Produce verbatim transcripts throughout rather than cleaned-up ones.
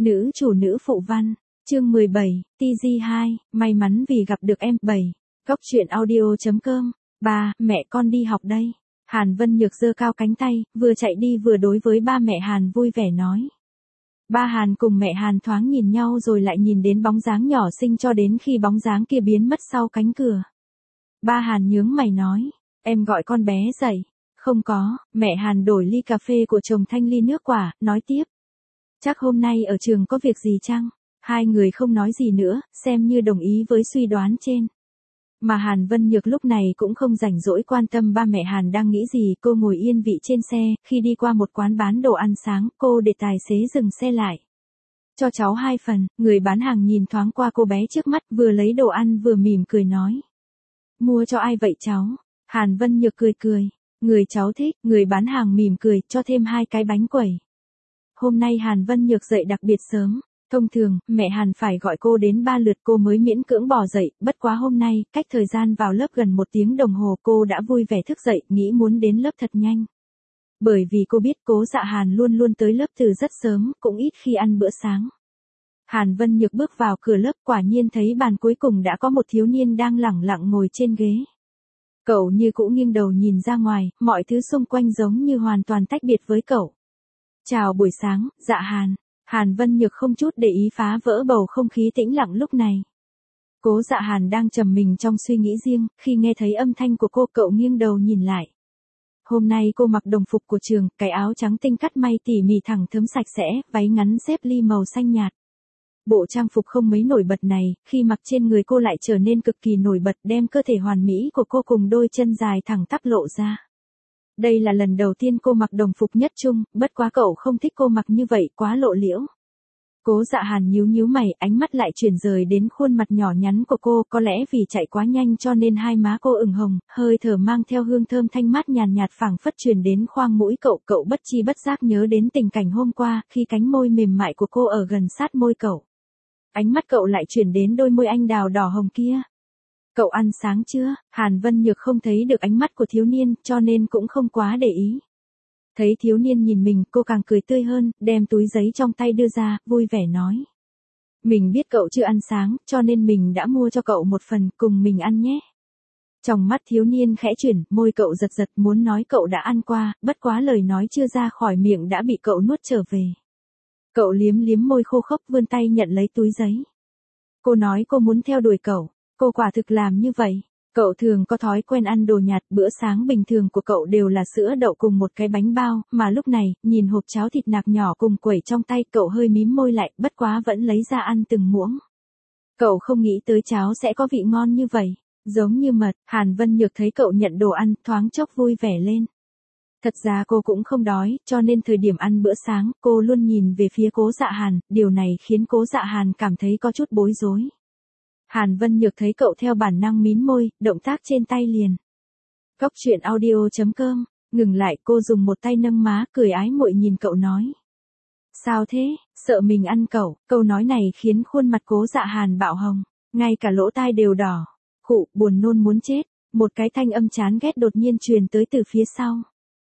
Nữ chủ nữ phụ văn, chương mười bảy, tê giê hai, may mắn vì gặp được em. bảy. Góc truyện audio chấm com. Ba, mẹ con đi học đây. Hàn Vân Nhược giơ cao cánh tay, vừa chạy đi vừa đối với ba mẹ Hàn vui vẻ nói. Ba Hàn cùng mẹ Hàn thoáng nhìn nhau rồi lại nhìn đến bóng dáng nhỏ xinh cho đến khi bóng dáng kia biến mất sau cánh cửa. Ba Hàn nhướng mày nói, em gọi con bé dậy. Không có, mẹ Hàn đổi ly cà phê của chồng thanh ly nước quả, nói tiếp. Chắc hôm nay ở trường có việc gì chăng? Hai người không nói gì nữa, xem như đồng ý với suy đoán trên. Mà Hàn Vân Nhược lúc này cũng không rảnh rỗi quan tâm ba mẹ Hàn đang nghĩ gì, cô ngồi yên vị trên xe, khi đi qua một quán bán đồ ăn sáng, cô để tài xế dừng xe lại. Cho cháu hai phần, người bán hàng nhìn thoáng qua cô bé trước mắt, vừa lấy đồ ăn vừa mỉm cười nói. Mua cho ai vậy cháu? Hàn Vân Nhược cười cười. Người cháu thích, người bán hàng mỉm cười, cho thêm hai cái bánh quẩy. Hôm nay Hàn Vân Nhược dậy đặc biệt sớm. Thông thường, mẹ Hàn phải gọi cô đến ba lượt cô mới miễn cưỡng bỏ dậy, bất quá hôm nay, cách thời gian vào lớp gần một tiếng đồng hồ cô đã vui vẻ thức dậy, nghĩ muốn đến lớp thật nhanh. Bởi vì cô biết Cố Dạ Hàn luôn luôn tới lớp từ rất sớm, cũng ít khi ăn bữa sáng. Hàn Vân Nhược bước vào cửa lớp, quả nhiên thấy bàn cuối cùng đã có một thiếu niên đang lẳng lặng ngồi trên ghế. Cậu như cũ nghiêng đầu nhìn ra ngoài, mọi thứ xung quanh giống như hoàn toàn tách biệt với cậu. Chào buổi sáng, Dạ Hàn. Hàn Vân Nhược không chút để ý phá vỡ bầu không khí tĩnh lặng lúc này. Cố Dạ Hàn đang trầm mình trong suy nghĩ riêng, khi nghe thấy âm thanh của cô cậu nghiêng đầu nhìn lại. Hôm nay cô mặc đồng phục của trường, cái áo trắng tinh cắt may tỉ mỉ thẳng thớm sạch sẽ, váy ngắn xếp ly màu xanh nhạt. Bộ trang phục không mấy nổi bật này, khi mặc trên người cô lại trở nên cực kỳ nổi bật, đem cơ thể hoàn mỹ của cô cùng đôi chân dài thẳng tắp lộ ra. Đây là lần đầu tiên cô mặc đồng phục nhất trung, bất quá cậu không thích cô mặc như vậy, quá lộ liễu. Cố Dạ Hàn nhíu nhíu mày, ánh mắt lại chuyển rời đến khuôn mặt nhỏ nhắn của cô, có lẽ vì chạy quá nhanh cho nên hai má cô ửng hồng, hơi thở mang theo hương thơm thanh mát nhàn nhạt phảng phất truyền đến khoang mũi cậu, cậu bất chi bất giác nhớ đến tình cảnh hôm qua, khi cánh môi mềm mại của cô ở gần sát môi cậu. Ánh mắt cậu lại chuyển đến đôi môi anh đào đỏ hồng kia. Cậu ăn sáng chưa? Hàn Vân Nhược không thấy được ánh mắt của thiếu niên, cho nên cũng không quá để ý. Thấy thiếu niên nhìn mình, cô càng cười tươi hơn, đem túi giấy trong tay đưa ra, vui vẻ nói. Mình biết cậu chưa ăn sáng, cho nên mình đã mua cho cậu một phần, cùng mình ăn nhé. Trong mắt thiếu niên khẽ chuyển, môi cậu giật giật muốn nói cậu đã ăn qua, bất quá lời nói chưa ra khỏi miệng đã bị cậu nuốt trở về. Cậu liếm liếm môi khô khốc vươn tay nhận lấy túi giấy. Cô nói cô muốn theo đuổi cậu, cô quả thực làm như vậy. Cậu thường có thói quen ăn đồ nhạt, bữa sáng bình thường của cậu đều là sữa đậu cùng một cái bánh bao, mà lúc này, nhìn hộp cháo thịt nạc nhỏ cùng quẩy trong tay, cậu hơi mím môi lại, bất quá vẫn lấy ra ăn từng muỗng. Cậu không nghĩ tới cháo sẽ có vị ngon như vậy, giống như mật. Hàn Vân Nhược thấy cậu nhận đồ ăn, thoáng chốc vui vẻ lên. Thật ra cô cũng không đói, cho nên thời điểm ăn bữa sáng, cô luôn nhìn về phía Cố Dạ Hàn, điều này khiến Cố Dạ Hàn cảm thấy có chút bối rối. Hàn Vân Nhược thấy cậu theo bản năng mím môi, động tác trên tay liền. Góc truyện audio chấm com, ngừng lại cô dùng một tay nâng má, cười ái muội nhìn cậu nói. Sao thế, sợ mình ăn cậu, câu nói này khiến khuôn mặt Cố Dạ Hàn bạo hồng, ngay cả lỗ tai đều đỏ. Khụ, buồn nôn muốn chết, một cái thanh âm chán ghét đột nhiên truyền tới từ phía sau.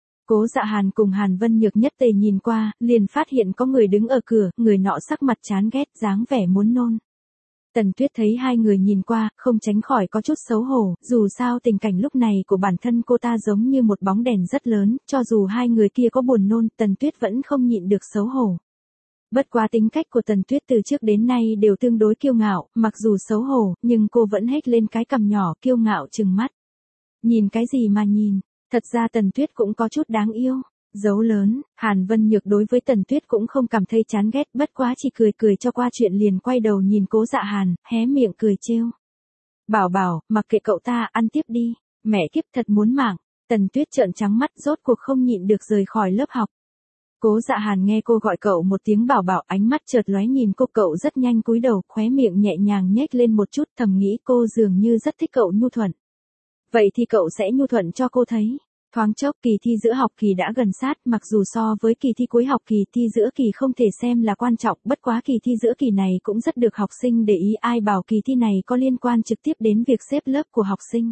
Cố Dạ Hàn cùng Hàn Vân Nhược nhất tề nhìn qua, liền phát hiện có người đứng ở cửa, người nọ sắc mặt chán ghét, dáng vẻ muốn nôn. Tần Tuyết thấy hai người nhìn qua, không tránh khỏi có chút xấu hổ, dù sao tình cảnh lúc này của bản thân cô ta giống như một bóng đèn rất lớn, cho dù hai người kia có buồn nôn, Tần Tuyết vẫn không nhịn được xấu hổ. Bất quá tính cách của Tần Tuyết từ trước đến nay đều tương đối kiêu ngạo, mặc dù xấu hổ, nhưng cô vẫn hét lên cái cằm nhỏ, kiêu ngạo trừng mắt. Nhìn cái gì mà nhìn, thật ra Tần Tuyết cũng có chút đáng yêu. Dấu lớn, Hàn Vân Nhược đối với Tần Tuyết cũng không cảm thấy chán ghét, bất quá chỉ cười cười cho qua chuyện liền quay đầu nhìn Cố Dạ Hàn, hé miệng cười trêu. Bảo bảo, mặc kệ cậu ta, ăn tiếp đi, mẹ kiếp thật muốn mạng. Tần Tuyết trợn trắng mắt, rốt cuộc không nhịn được rời khỏi lớp học. Cố Dạ Hàn nghe cô gọi cậu một tiếng bảo bảo, ánh mắt chợt lóe nhìn cô, cậu rất nhanh cúi đầu, khóe miệng nhẹ nhàng nhếch lên một chút, thầm nghĩ cô dường như rất thích cậu nhu thuận. Vậy thì cậu sẽ nhu thuận cho cô thấy. Thoáng chốc kỳ thi giữa học kỳ đã gần sát, mặc dù so với kỳ thi cuối học kỳ, thi giữa kỳ không thể xem là quan trọng, bất quá kỳ thi giữa kỳ này cũng rất được học sinh để ý, ai bảo kỳ thi này có liên quan trực tiếp đến việc xếp lớp của học sinh.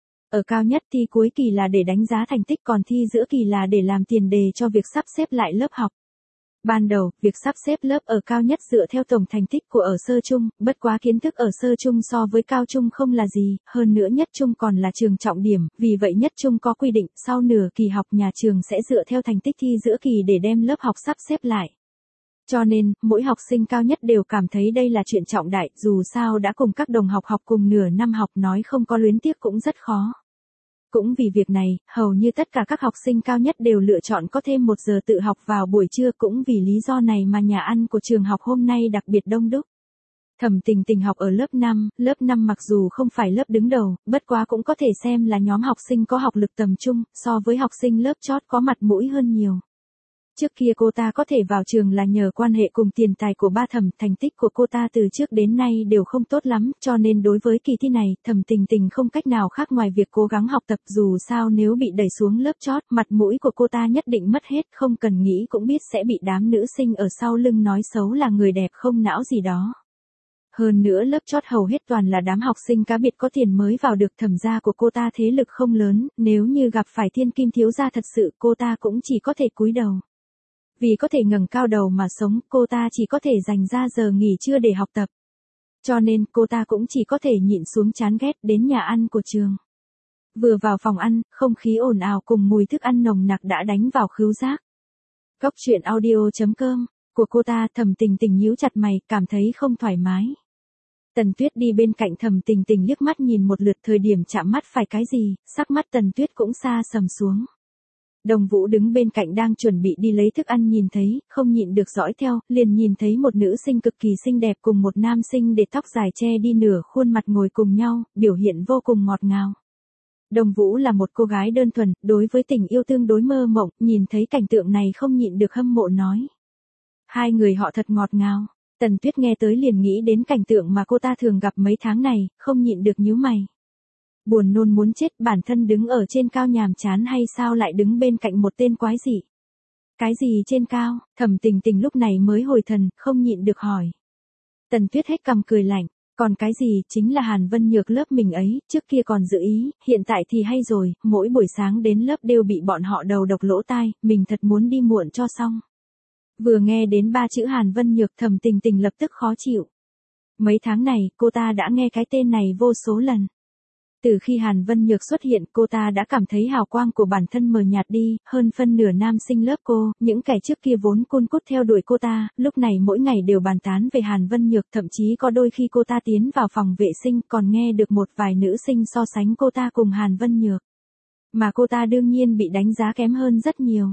Ở cao nhất thi cuối kỳ là để đánh giá thành tích, còn thi giữa kỳ là để làm tiền đề cho việc sắp xếp lại lớp học. Ban đầu, việc sắp xếp lớp ở cao nhất dựa theo tổng thành tích của ở sơ trung, bất quá kiến thức ở sơ trung so với cao trung không là gì, hơn nữa nhất trung còn là trường trọng điểm, vì vậy nhất trung có quy định, sau nửa kỳ học nhà trường sẽ dựa theo thành tích thi giữa kỳ để đem lớp học sắp xếp lại. Cho nên, mỗi học sinh cao nhất đều cảm thấy đây là chuyện trọng đại, dù sao đã cùng các đồng học học cùng nửa năm học nói không có luyến tiếc cũng rất khó. Cũng vì việc này, hầu như tất cả các học sinh cao nhất đều lựa chọn có thêm một giờ tự học vào buổi trưa, cũng vì lý do này mà nhà ăn của trường học hôm nay đặc biệt đông đúc. Thẩm Tình Tình học ở lớp năm, lớp năm mặc dù không phải lớp đứng đầu, bất quá cũng có thể xem là nhóm học sinh có học lực tầm trung, so với học sinh lớp chót có mặt mũi hơn nhiều. Trước kia cô ta có thể vào trường là nhờ quan hệ cùng tiền tài của ba Thẩm, thành tích của cô ta từ trước đến nay đều không tốt lắm, cho nên đối với kỳ thi này, Thẩm Tình Tình không cách nào khác ngoài việc cố gắng học tập, dù sao nếu bị đẩy xuống lớp chót, mặt mũi của cô ta nhất định mất hết, không cần nghĩ cũng biết sẽ bị đám nữ sinh ở sau lưng nói xấu là người đẹp không não gì đó. Hơn nữa lớp chót hầu hết toàn là đám học sinh cá biệt có tiền mới vào được, Thẩm gia của cô ta thế lực không lớn, nếu như gặp phải thiên kim thiếu gia thật sự cô ta cũng chỉ có thể cúi đầu. Vì có thể ngẩng cao đầu mà sống, cô ta chỉ có thể dành ra giờ nghỉ trưa để học tập. Cho nên, cô ta cũng chỉ có thể nhịn xuống chán ghét đến nhà ăn của trường. Vừa vào phòng ăn, không khí ồn ào cùng mùi thức ăn nồng nặc đã đánh vào khứu giác. Góc truyện audio chấm com của cô ta, Thẩm Tình Tình nhíu chặt mày, cảm thấy không thoải mái. Tần Tuyết đi bên cạnh Thẩm Tình Tình liếc mắt nhìn một lượt, thời điểm chạm mắt phải cái gì, sắc mắt Tần Tuyết cũng xa sầm xuống. Đồng Vũ đứng bên cạnh đang chuẩn bị đi lấy thức ăn nhìn thấy, không nhịn được dõi theo, liền nhìn thấy một nữ sinh cực kỳ xinh đẹp cùng một nam sinh để tóc dài che đi nửa khuôn mặt ngồi cùng nhau, biểu hiện vô cùng ngọt ngào. Đồng Vũ là một cô gái đơn thuần, đối với tình yêu tương đối mơ mộng, nhìn thấy cảnh tượng này không nhịn được hâm mộ nói. Hai người họ thật ngọt ngào. Tần Tuyết nghe tới liền nghĩ đến cảnh tượng mà cô ta thường gặp mấy tháng này, không nhịn được nhíu mày. Buồn nôn muốn chết, bản thân đứng ở trên cao nhàm chán hay sao lại đứng bên cạnh một tên quái dị? Cái gì trên cao? Thẩm Tình Tình lúc này mới hồi thần, không nhịn được hỏi. Tần Tuyết hết cằm cười lạnh, còn cái gì, chính là Hàn Vân Nhược lớp mình ấy, trước kia còn giữ ý, hiện tại thì hay rồi, mỗi buổi sáng đến lớp đều bị bọn họ đầu độc lỗ tai, mình thật muốn đi muộn cho xong. Vừa nghe đến ba chữ Hàn Vân Nhược, Thẩm Tình Tình lập tức khó chịu. Mấy tháng này, cô ta đã nghe cái tên này vô số lần. Từ khi Hàn Vân Nhược xuất hiện, cô ta đã cảm thấy hào quang của bản thân mờ nhạt đi, hơn phân nửa nam sinh lớp cô, những kẻ trước kia vốn cun cút theo đuổi cô ta, lúc này mỗi ngày đều bàn tán về Hàn Vân Nhược, thậm chí có đôi khi cô ta tiến vào phòng vệ sinh còn nghe được một vài nữ sinh so sánh cô ta cùng Hàn Vân Nhược. Mà cô ta đương nhiên bị đánh giá kém hơn rất nhiều.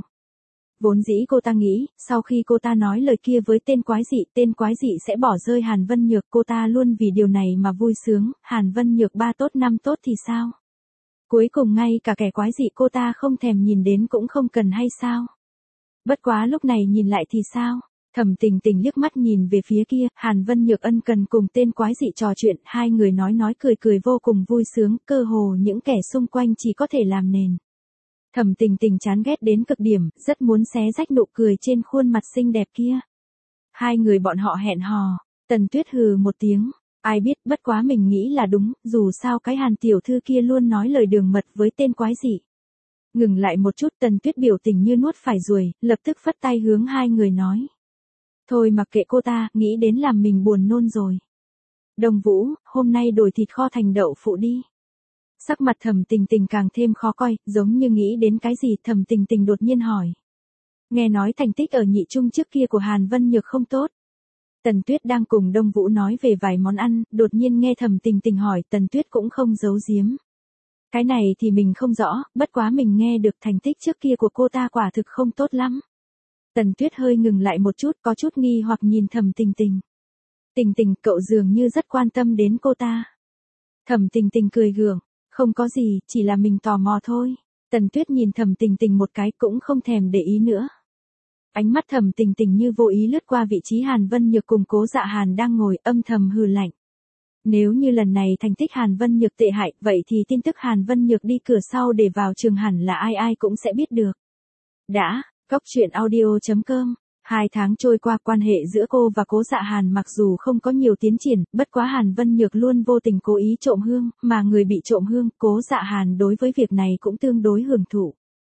Vốn dĩ cô ta nghĩ, sau khi cô ta nói lời kia với tên quái dị, tên quái dị sẽ bỏ rơi Hàn Vân Nhược, cô ta luôn vì điều này mà vui sướng, Hàn Vân Nhược ba tốt năm tốt thì sao? Cuối cùng ngay cả kẻ quái dị cô ta không thèm nhìn đến cũng không cần hay sao? Bất quá lúc này nhìn lại thì sao? Thẩm Tình Tình liếc mắt nhìn về phía kia, Hàn Vân Nhược ân cần cùng tên quái dị trò chuyện, hai người nói nói cười cười vô cùng vui sướng, cơ hồ những kẻ xung quanh chỉ có thể làm nền. Thẩm Tình Tình chán ghét đến cực điểm, rất muốn xé rách nụ cười trên khuôn mặt xinh đẹp kia. Hai người bọn họ hẹn hò, Tần Tuyết hừ một tiếng, ai biết, bất quá mình nghĩ là đúng, dù sao cái Hàn tiểu thư kia luôn nói lời đường mật với tên quái dị. Ngừng lại một chút, Tần Tuyết biểu tình như nuốt phải ruồi, lập tức phất tay hướng hai người nói. Thôi mặc kệ cô ta, nghĩ đến làm mình buồn nôn rồi. Đồng Vũ, hôm nay đổi thịt kho thành đậu phụ đi. Sắc mặt Thẩm Tình Tình càng thêm khó coi, giống như nghĩ đến cái gì, Thẩm Tình Tình đột nhiên hỏi. Nghe nói thành tích ở nhị trung trước kia của Hàn Vân Nhược không tốt. Tần Tuyết đang cùng Đông Vũ nói về vài món ăn, đột nhiên nghe Thẩm Tình Tình hỏi, Tần Tuyết cũng không giấu giếm. Cái này thì mình không rõ, bất quá mình nghe được thành tích trước kia của cô ta quả thực không tốt lắm. Tần Tuyết hơi ngừng lại một chút, có chút nghi hoặc nhìn Thẩm Tình Tình. Tình Tình, cậu dường như rất quan tâm đến cô ta. Thẩm Tình Tình cười gượng. Không có gì, chỉ là mình tò mò thôi. Tần Tuyết nhìn Thẩm Tình Tình một cái cũng không thèm để ý nữa. Ánh mắt Thẩm Tình Tình như vô ý lướt qua vị trí Hàn Vân Nhược cùng Cố Dạ Hàn đang ngồi, âm thầm hừ lạnh. Nếu như lần này thành tích Hàn Vân Nhược tệ hại, vậy thì tin tức Hàn Vân Nhược đi cửa sau để vào trường hẳn là ai ai cũng sẽ biết được. Đã, góc truyện audio chấm com. Hai tháng trôi qua, quan hệ giữa cô và Cố Dạ Hàn mặc dù không có nhiều tiến triển, bất quá Hàn Vân Nhược luôn vô tình cố ý trộm hương, mà người bị trộm hương, Cố Dạ Hàn đối với việc này cũng tương đối hưởng thụ.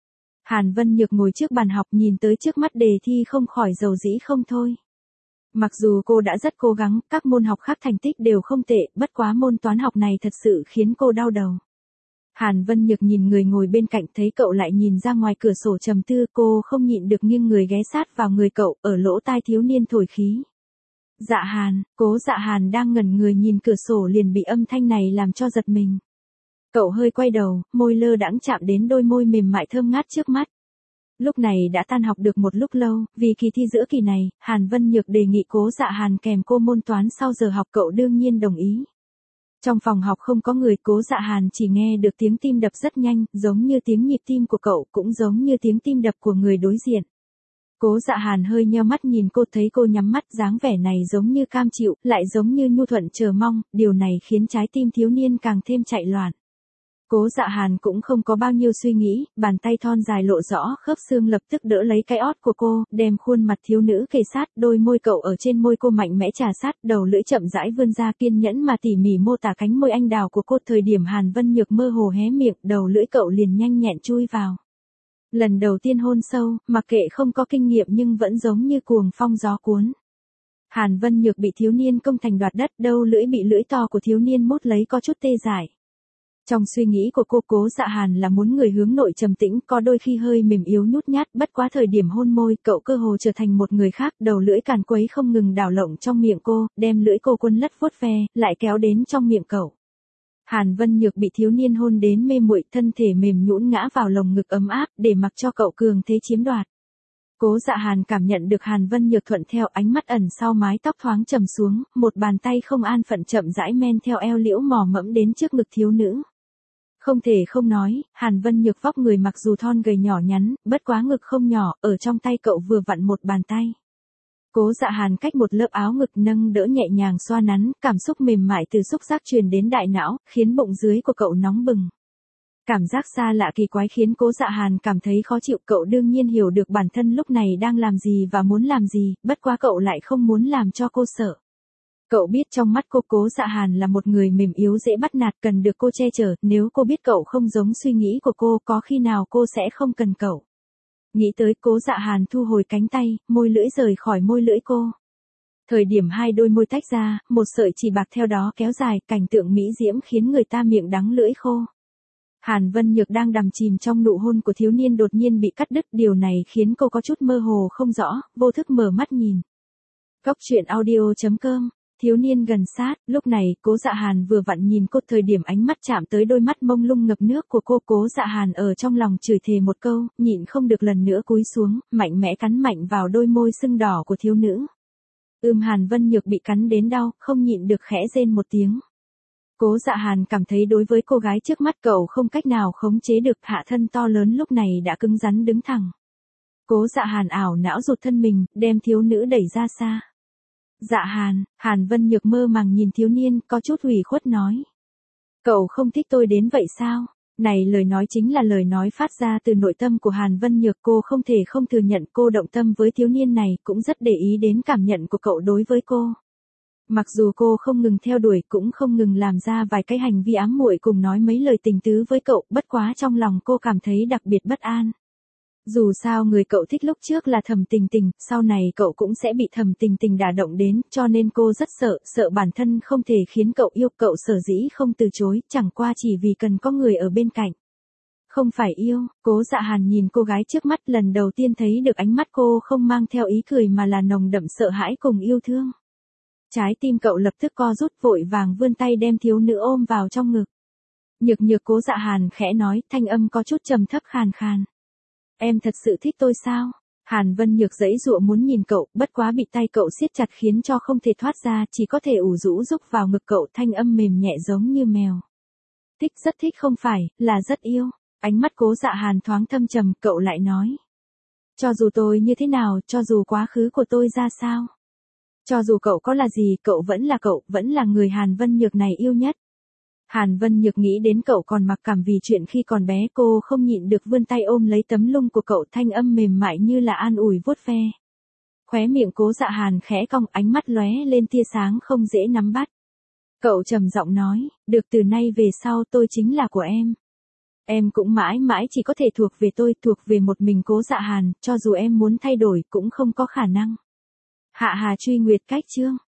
Hàn Vân Nhược ngồi trước bàn học nhìn tới trước mắt đề thi không khỏi dầu dĩ không thôi. Mặc dù cô đã rất cố gắng, các môn học khác thành tích đều không tệ, bất quá môn toán học này thật sự khiến cô đau đầu. Hàn Vân Nhược nhìn người ngồi bên cạnh thấy cậu lại nhìn ra ngoài cửa sổ trầm tư, cô không nhịn được nghiêng người ghé sát vào người cậu, ở lỗ tai thiếu niên thổi khí. Dạ Hàn, Cố Dạ Hàn đang ngẩn người nhìn cửa sổ liền bị âm thanh này làm cho giật mình. Cậu hơi quay đầu, môi lơ đãng chạm đến đôi môi mềm mại thơm ngát trước mắt. Lúc này đã tan học được một lúc lâu, vì kỳ thi giữa kỳ này, Hàn Vân Nhược đề nghị Cố Dạ Hàn kèm cô môn toán sau giờ học, cậu đương nhiên đồng ý. Trong phòng học không có người, Cố Dạ Hàn chỉ nghe được tiếng tim đập rất nhanh, giống như tiếng nhịp tim của cậu, cũng giống như tiếng tim đập của người đối diện. Cố Dạ Hàn hơi nheo mắt nhìn cô, thấy cô nhắm mắt, dáng vẻ này giống như cam chịu, lại giống như nhu thuận chờ mong, điều này khiến trái tim thiếu niên càng thêm chạy loạn. Cố Dạ Hàn cũng không có bao nhiêu suy nghĩ, bàn tay thon dài lộ rõ khớp xương lập tức đỡ lấy cái ót của cô, đem khuôn mặt thiếu nữ kề sát, đôi môi cậu ở trên môi cô mạnh mẽ trà sát, đầu lưỡi chậm rãi vươn ra, kiên nhẫn mà tỉ mỉ mô tả cánh môi anh đào của cô. Thời điểm Hàn Vân Nhược mơ hồ hé miệng, đầu lưỡi cậu liền nhanh nhẹn chui vào. Lần đầu tiên hôn sâu, mặc kệ không có kinh nghiệm nhưng vẫn giống như cuồng phong gió cuốn. Hàn Vân Nhược bị thiếu niên công thành đoạt đất, đầu lưỡi bị lưỡi to của thiếu niên mút lấy có chút tê dại. Trong suy nghĩ của cô, Cố Dạ Hàn là muốn người hướng nội trầm tĩnh, có đôi khi hơi mềm yếu nhút nhát, bất quá thời điểm hôn môi, cậu cơ hồ trở thành một người khác, đầu lưỡi càn quấy không ngừng đảo lộn trong miệng cô, đem lưỡi cô quấn lất vuốt ve, lại kéo đến trong miệng cậu. Hàn Vân Nhược bị thiếu niên hôn đến mê muội, thân thể mềm nhũn ngã vào lồng ngực ấm áp, để mặc cho cậu cường thế chiếm đoạt. Cố Dạ Hàn cảm nhận được Hàn Vân Nhược thuận theo, ánh mắt ẩn sau mái tóc thoáng trầm xuống, một bàn tay không an phận chậm rãi men theo eo liễu mò mẫm đến trước ngực thiếu nữ. Không thể không nói, Hàn Vân Nhược vóc người mặc dù thon gầy nhỏ nhắn, bất quá ngực không nhỏ, ở trong tay cậu vừa vặn một bàn tay. Cố Dạ Hàn cách một lớp áo ngực nâng đỡ nhẹ nhàng xoa nắn, cảm xúc mềm mại từ xúc giác truyền đến đại não, khiến bụng dưới của cậu nóng bừng. Cảm giác xa lạ kỳ quái khiến Cố Dạ Hàn cảm thấy khó chịu, cậu đương nhiên hiểu được bản thân lúc này đang làm gì và muốn làm gì, bất quá cậu lại không muốn làm cho cô sợ. Cậu biết trong mắt cô, Cố Dạ Hàn là một người mềm yếu dễ bắt nạt, cần được cô che chở, nếu cô biết cậu không giống suy nghĩ của cô, có khi nào cô sẽ không cần cậu. Nghĩ tới, Cố Dạ Hàn thu hồi cánh tay, môi lưỡi rời khỏi môi lưỡi cô. Thời điểm hai đôi môi tách ra, một sợi chỉ bạc theo đó kéo dài, cảnh tượng mỹ diễm khiến người ta miệng đắng lưỡi khô. Hàn Vân Nhược đang đắm chìm trong nụ hôn của thiếu niên đột nhiên bị cắt đứt, điều này khiến cô có chút mơ hồ không rõ, vô thức mở mắt nhìn. Cốc truyện audio chấm com. Thiếu niên gần sát, lúc này, Cố Dạ Hàn vừa vặn nhìn cô, thời điểm ánh mắt chạm tới đôi mắt mông lung ngập nước của cô, Cố Dạ Hàn ở trong lòng chửi thề một câu, nhịn không được lần nữa cúi xuống, mạnh mẽ cắn mạnh vào đôi môi sưng đỏ của thiếu nữ. Ưm Hàn Vân Nhược bị cắn đến đau, không nhịn được khẽ rên một tiếng. Cố Dạ Hàn cảm thấy đối với cô gái trước mắt cậu không cách nào khống chế được, hạ thân to lớn lúc này đã cứng rắn đứng thẳng. Cố Dạ Hàn ảo não rụt thân mình, đem thiếu nữ đẩy ra xa. Dạ Hàn, Hàn Vân Nhược mơ màng nhìn thiếu niên, có chút ủy khuất nói. Cậu không thích tôi đến vậy sao? Này lời nói chính là lời nói phát ra từ nội tâm của Hàn Vân Nhược, cô không thể không thừa nhận cô động tâm với thiếu niên này, cũng rất để ý đến cảm nhận của cậu đối với cô. Mặc dù cô không ngừng theo đuổi, cũng không ngừng làm ra vài cái hành vi ám muội cùng nói mấy lời tình tứ với cậu, bất quá trong lòng cô cảm thấy đặc biệt bất an. Dù sao người cậu thích lúc trước là Thẩm Tình Tình, sau này cậu cũng sẽ bị Thẩm Tình Tình đả động đến, cho nên cô rất sợ, sợ bản thân không thể khiến cậu yêu, cậu sở dĩ không từ chối, chẳng qua chỉ vì cần có người ở bên cạnh. Không phải yêu, Cố Dạ Hàn nhìn cô gái trước mắt, lần đầu tiên thấy được ánh mắt cô không mang theo ý cười mà là nồng đậm sợ hãi cùng yêu thương. Trái tim cậu lập tức co rút, vội vàng vươn tay đem thiếu nữ ôm vào trong ngực. Nhược nhược, Cố Dạ Hàn khẽ nói, thanh âm có chút trầm thấp khàn khàn. Em thật sự thích tôi sao? Hàn Vân Nhược giãy giụa muốn nhìn cậu, bất quá bị tay cậu siết chặt khiến cho không thể thoát ra, chỉ có thể ủ rũ rúc vào ngực cậu, thanh âm mềm nhẹ giống như mèo. Thích, rất thích không phải, là rất yêu. Ánh mắt Cố Dạ Hàn thoáng thâm trầm, cậu lại nói. Cho dù tôi như thế nào, cho dù quá khứ của tôi ra sao. Cho dù cậu có là gì, cậu vẫn là cậu, vẫn là người Hàn Vân Nhược này yêu nhất. Hàn Vân Nhược nghĩ đến cậu còn mặc cảm vì chuyện khi còn bé, cô không nhịn được vươn tay ôm lấy tấm lưng của cậu, thanh âm mềm mại như là an ủi vuốt ve. Khóe miệng Cố Dạ Hàn khẽ cong, ánh mắt lóe lên tia sáng không dễ nắm bắt. Cậu trầm giọng nói, được, từ nay về sau tôi chính là của em. Em cũng mãi mãi chỉ có thể thuộc về tôi, thuộc về một mình Cố Dạ Hàn, cho dù em muốn thay đổi cũng không có khả năng. Hạ Hà Truy Nguyệt cách chương.